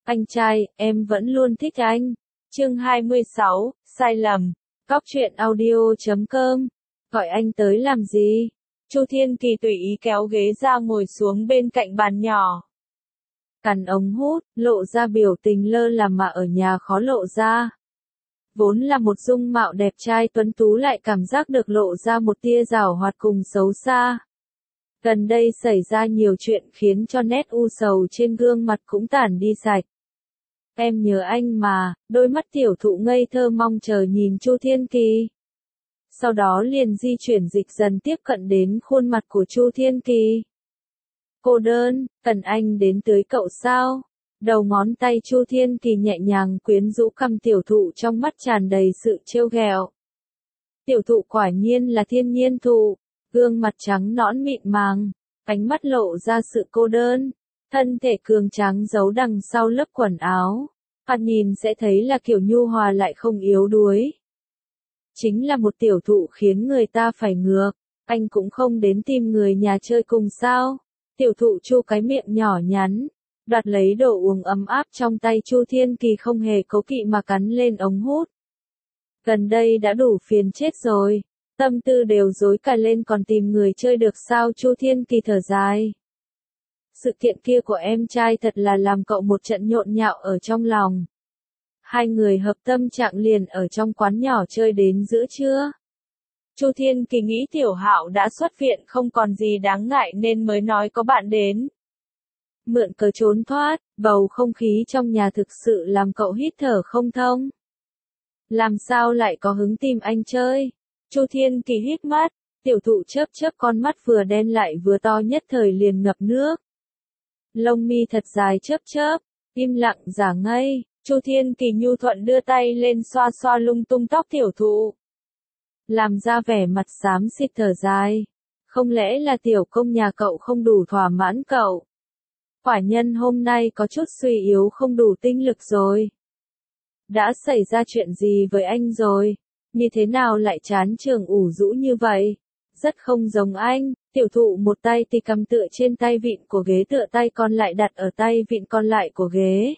Anh trai, em vẫn luôn thích anh. Chương 26, sai lầm. Góc truyện audio.com. Gọi anh tới làm gì? Chu Thiên Kỳ tùy ý kéo ghế ra ngồi xuống bên cạnh bàn nhỏ. Cắn ống hút, lộ ra biểu tình lơ là mà ở nhà khó lộ ra. Vốn là một dung mạo đẹp trai tuấn tú lại cảm giác được lộ ra một tia giảo hoạt cùng xấu xa. Gần đây xảy ra nhiều chuyện khiến cho nét u sầu trên gương mặt cũng tản đi sạch. Em nhớ anh mà, đôi mắt tiểu thụ ngây thơ mong chờ nhìn Chu Thiên Kỳ. Sau đó liền di chuyển dịch dần tiếp cận đến khuôn mặt của Chu Thiên Kỳ. Cô đơn, cần anh đến tới cậu sao? Đầu ngón tay Chu Thiên Kỳ nhẹ nhàng quyến rũ cằm tiểu thụ trong mắt tràn đầy sự trêu ghẹo. Tiểu thụ quả nhiên là thiên nhiên thụ, gương mặt trắng nõn mịn màng, ánh mắt lộ ra sự cô đơn, thân thể cường tráng giấu đằng sau lớp quần áo, thoạt nhìn sẽ thấy là kiểu nhu hòa lại không yếu đuối. Chính là một tiểu thụ khiến người ta phải ngược, anh cũng không đến tìm người nhà chơi cùng sao? Tiểu thụ chu cái miệng nhỏ nhắn, đoạt lấy đồ uống ấm áp trong tay Chu Thiên Kỳ không hề cố kỵ mà cắn lên ống hút. Gần đây đã đủ phiền chết rồi, tâm tư đều rối cả lên còn tìm người chơi được sao? Chu Thiên Kỳ thở dài. Sự kiện kia của em trai thật là làm cậu một trận nhộn nhạo ở trong lòng. Hai người hợp tâm trạng liền ở trong quán nhỏ chơi đến giữa trưa. Chu Thiên Kỳ nghĩ Tiểu Hạo đã xuất viện không còn gì đáng ngại nên mới nói có bạn đến. Mượn cớ trốn thoát, bầu không khí trong nhà thực sự làm cậu hít thở không thông. Làm sao lại có hứng tìm anh chơi? Chu Thiên Kỳ hít mắt, tiểu thụ chớp chớp con mắt vừa đen lại vừa to nhất thời liền ngập nước. Lông mi thật dài chớp chớp, im lặng giả ngây, Chu Thiên Kỳ nhu thuận đưa tay lên xoa xoa lung tung tóc tiểu thụ. Làm ra vẻ mặt xám xịt thở dài. Không lẽ là tiểu công nhà cậu không đủ thỏa mãn cậu? Quả nhân hôm nay có chút suy yếu không đủ tinh lực rồi. Đã xảy ra chuyện gì với anh rồi? Như thế nào lại chán trường ủ rũ như vậy? Rất không giống anh, tiểu thụ một tay thì cầm tựa trên tay vịn của ghế tựa tay còn lại đặt ở tay vịn còn lại của ghế.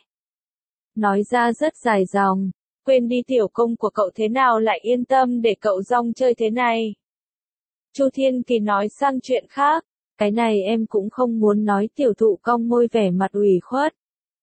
Nói ra rất dài dòng, quên đi tiểu công của cậu thế nào lại yên tâm để cậu rong chơi thế này. Chu Thiên Kỳ nói sang chuyện khác, cái này em cũng không muốn nói. Tiểu thụ cong môi vẻ mặt ủy khuất.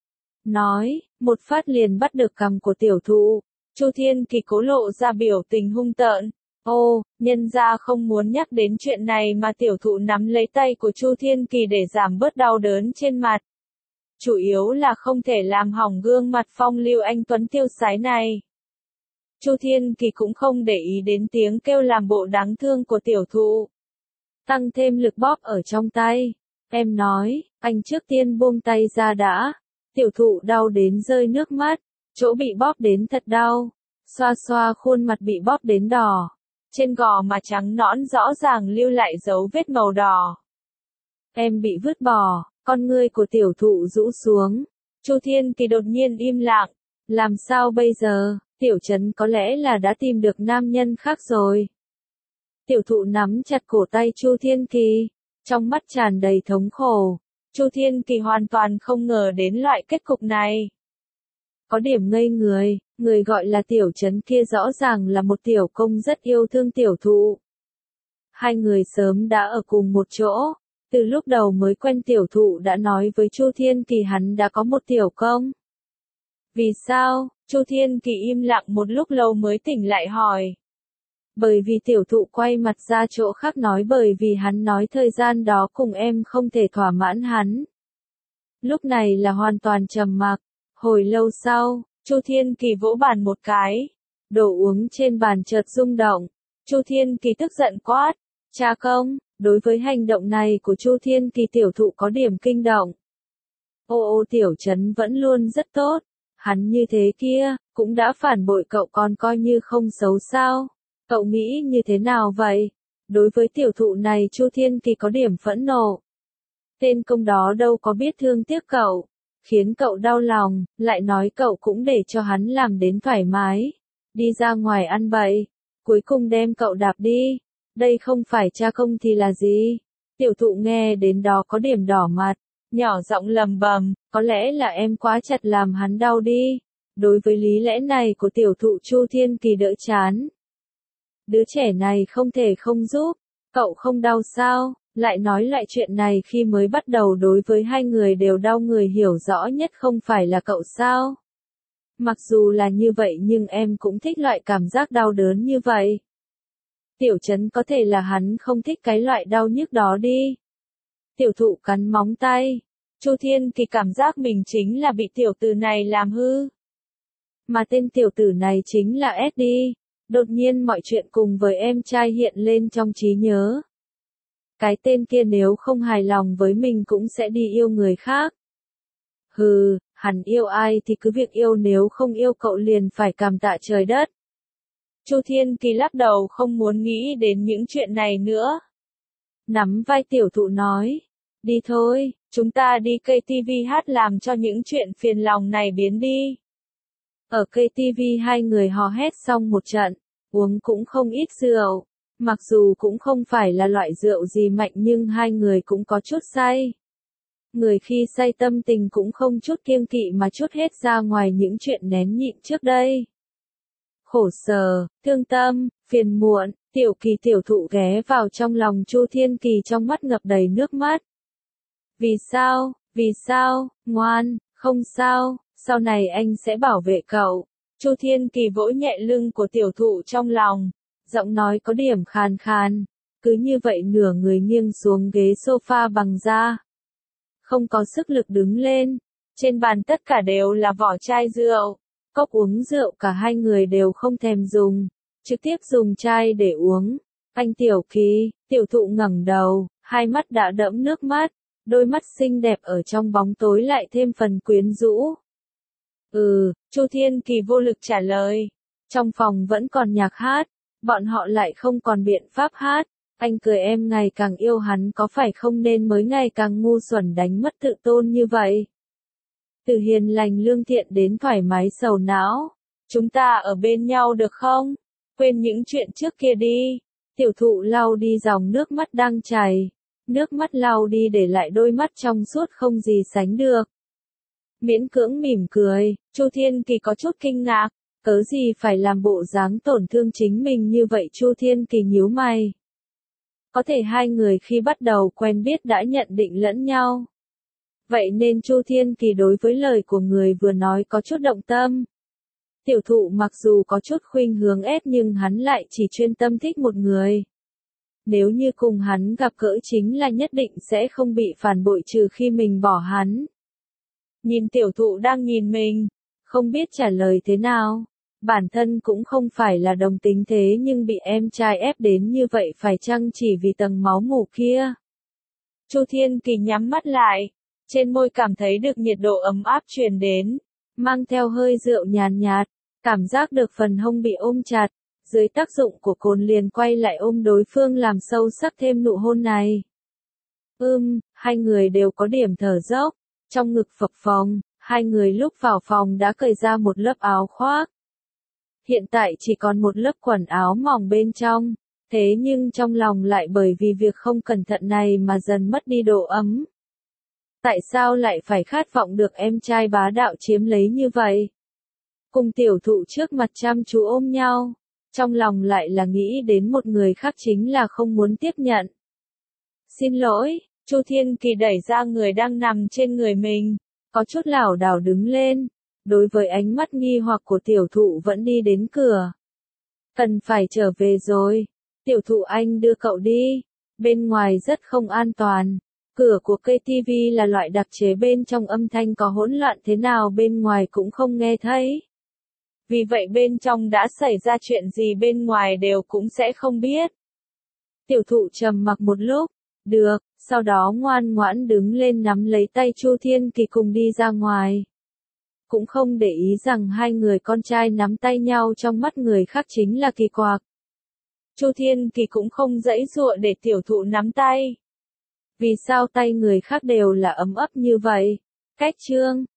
Nói, một phát liền bắt được cằm của tiểu thụ, Chu Thiên Kỳ cố lộ ra biểu tình hung tợn. Ô, nhân ra không muốn nhắc đến chuyện này mà tiểu thụ nắm lấy tay của Chu Thiên Kỳ để giảm bớt đau đớn trên mặt. Chủ yếu là không thể làm hỏng gương mặt phong lưu anh tuấn tiêu sái này. Chu Thiên Kỳ cũng không để ý đến tiếng kêu làm bộ đáng thương của tiểu thụ. Tăng thêm lực bóp ở trong tay. Em nói, anh trước tiên buông tay ra đã. Tiểu thụ đau đến rơi nước mắt, chỗ bị bóp đến thật đau. Xoa xoa khuôn mặt bị bóp đến đỏ. Trên gò má trắng nõn rõ ràng lưu lại dấu vết màu đỏ. Em bị vứt bỏ, con ngươi của tiểu thụ rũ xuống. Chu Thiên Kỳ đột nhiên im lặng. Làm sao bây giờ? Tiểu Trấn có lẽ là đã tìm được nam nhân khác rồi. Tiểu thụ nắm chặt cổ tay Chu Thiên Kỳ, trong mắt tràn đầy thống khổ. Chu Thiên Kỳ hoàn toàn không ngờ đến loại kết cục này. Có điểm ngây người, người gọi là Tiểu Trấn kia rõ ràng là một tiểu công rất yêu thương tiểu thụ. Hai người sớm đã ở cùng một chỗ, từ lúc đầu mới quen tiểu thụ đã nói với Chu Thiên Kỳ hắn đã có một tiểu công. Vì sao? Chu Thiên Kỳ im lặng một lúc lâu mới tỉnh lại hỏi. Bởi vì tiểu thụ quay mặt ra chỗ khác nói bởi vì hắn nói thời gian đó cùng em không thể thỏa mãn hắn. Lúc này là hoàn toàn trầm mặc. Hồi lâu sau, Chu Thiên Kỳ vỗ bàn một cái. Đồ uống trên bàn chợt rung động. Chu Thiên Kỳ tức giận quát. Cha công, đối với hành động này của Chu Thiên Kỳ tiểu thụ có điểm kinh động. Ô Tiểu Trấn vẫn luôn rất tốt. Hắn như thế kia, cũng đã phản bội cậu còn coi như không xấu sao? Cậu nghĩ như thế nào vậy? Đối với tiểu thụ này Chu Thiên Kỳ có điểm phẫn nộ. Tên công đó đâu có biết thương tiếc cậu, khiến cậu đau lòng, lại nói cậu cũng để cho hắn làm đến thoải mái. Đi ra ngoài ăn bậy, cuối cùng đem cậu đạp đi. Đây không phải cha công thì là gì? Tiểu thụ nghe đến đó có điểm đỏ mặt, nhỏ giọng lầm bầm, có lẽ là em quá chặt làm hắn đau đi. Đối với lý lẽ này của tiểu thụ Chu Thiên Kỳ đỡ chán. Đứa trẻ này không thể không giúp, cậu không đau sao? Lại nói lại chuyện này khi mới bắt đầu đối với hai người đều đau, người hiểu rõ nhất không phải là cậu sao? Mặc dù là như vậy nhưng em cũng thích loại cảm giác đau đớn như vậy. Tiểu Trấn có thể là hắn không thích cái loại đau nhức đó đi. Tiểu thụ cắn móng tay. Chu Thiên Kỳ cảm giác mình chính là bị tiểu tử này làm hư. Mà tên tiểu tử này chính là Eddie. Đột nhiên mọi chuyện cùng với em trai hiện lên trong trí nhớ. Cái tên kia nếu không hài lòng với mình cũng sẽ đi yêu người khác. Hừ, hắn yêu ai thì cứ việc yêu, nếu không yêu cậu liền phải cảm tạ trời đất. Chu Thiên Kỳ lắc đầu không muốn nghĩ đến những chuyện này nữa. Nắm vai tiểu thụ nói, đi thôi, chúng ta đi KTV hát làm cho những chuyện phiền lòng này biến đi. Ở KTV hai người hò hét xong một trận, uống cũng không ít rượu. Mặc dù cũng không phải là loại rượu gì mạnh nhưng hai người cũng có chút say. Người khi say tâm tình cũng không chút kiêng kỵ mà trút hết ra ngoài những chuyện nén nhịn trước đây. Khổ sở, thương tâm, phiền muộn, tiểu kỳ tiểu thụ ghé vào trong lòng Chu Thiên Kỳ, trong mắt ngập đầy nước mắt. Vì sao, ngoan, không sao, sau này anh sẽ bảo vệ cậu. Chu Thiên Kỳ vỗ nhẹ lưng của tiểu thụ trong lòng, giọng nói có điểm khàn khàn, cứ như vậy nửa người nghiêng xuống ghế sofa bằng da. Không có sức lực đứng lên, trên bàn tất cả đều là vỏ chai rượu, cốc uống rượu cả hai người đều không thèm dùng, trực tiếp dùng chai để uống. Anh Tiểu Kỳ, tiểu thụ ngẩng đầu, hai mắt đã đẫm nước mắt, đôi mắt xinh đẹp ở trong bóng tối lại thêm phần quyến rũ. Chu Thiên Kỳ vô lực trả lời. Trong phòng vẫn còn nhạc hát, bọn họ lại không còn biện pháp hát. Anh cười, em ngày càng yêu hắn có phải không nên mới ngày càng ngu xuẩn đánh mất tự tôn như vậy. Từ hiền lành lương thiện đến thoải mái sầu não. Chúng ta ở bên nhau được không? Quên những chuyện trước kia đi. Tiểu thụ lau đi dòng nước mắt đang chảy. Nước mắt lau đi để lại đôi mắt trong suốt không gì sánh được. Miễn cưỡng mỉm cười, Chu Thiên Kỳ có chút kinh ngạc, cớ gì phải làm bộ dáng tổn thương chính mình như vậy. Chu Thiên Kỳ nhíu mày. Có thể hai người khi bắt đầu quen biết đã nhận định lẫn nhau. Vậy nên Chu Thiên Kỳ đối với lời của người vừa nói có chút động tâm. Tiểu thụ mặc dù có chút khuynh hướng ép nhưng hắn lại chỉ chuyên tâm thích một người. Nếu như cùng hắn gặp gỡ chính là nhất định sẽ không bị phản bội trừ khi mình bỏ hắn. Nhìn tiểu thụ đang nhìn mình, không biết trả lời thế nào. Bản thân cũng không phải là đồng tính thế nhưng bị em trai ép đến như vậy phải chăng chỉ vì tầng máu mủ kia. Chu Thiên Kỳ nhắm mắt lại, trên môi cảm thấy được nhiệt độ ấm áp truyền đến, mang theo hơi rượu nhàn nhạt, cảm giác được phần hông bị ôm chặt, dưới tác dụng của cồn liền quay lại ôm đối phương làm sâu sắc thêm nụ hôn này. Hai người đều có điểm thở dốc, trong ngực phập phồng, hai người lúc vào phòng đã cởi ra một lớp áo khoác. Hiện tại chỉ còn một lớp quần áo mỏng bên trong, thế nhưng trong lòng lại bởi vì việc không cẩn thận này mà dần mất đi độ ấm. Tại sao lại phải khát vọng được em trai bá đạo chiếm lấy như vậy? Cùng tiểu thụ trước mặt chăm chú ôm nhau, trong lòng lại là nghĩ đến một người khác, chính là không muốn tiếp nhận. Xin lỗi, Chu Thiên Kỳ đẩy ra người đang nằm trên người mình, có chút lảo đảo đứng lên. Đối với ánh mắt nghi hoặc của tiểu thụ vẫn đi đến cửa. Cần phải trở về rồi. Tiểu thụ, anh đưa cậu đi. Bên ngoài rất không an toàn. Cửa của KTV là loại đặc chế, bên trong âm thanh có hỗn loạn thế nào bên ngoài cũng không nghe thấy. Vì vậy bên trong đã xảy ra chuyện gì bên ngoài đều cũng sẽ không biết. Tiểu thụ trầm mặc một lúc. Được, sau đó ngoan ngoãn đứng lên nắm lấy tay Chu Thiên Kỳ cùng đi ra ngoài. Cũng không để ý rằng hai người con trai nắm tay nhau trong mắt người khác chính là kỳ quặc. Chu Thiên Kỳ cũng không giãy giụa để tiểu thụ nắm tay. Vì sao tay người khác đều là ấm ấp như vậy? Cách chương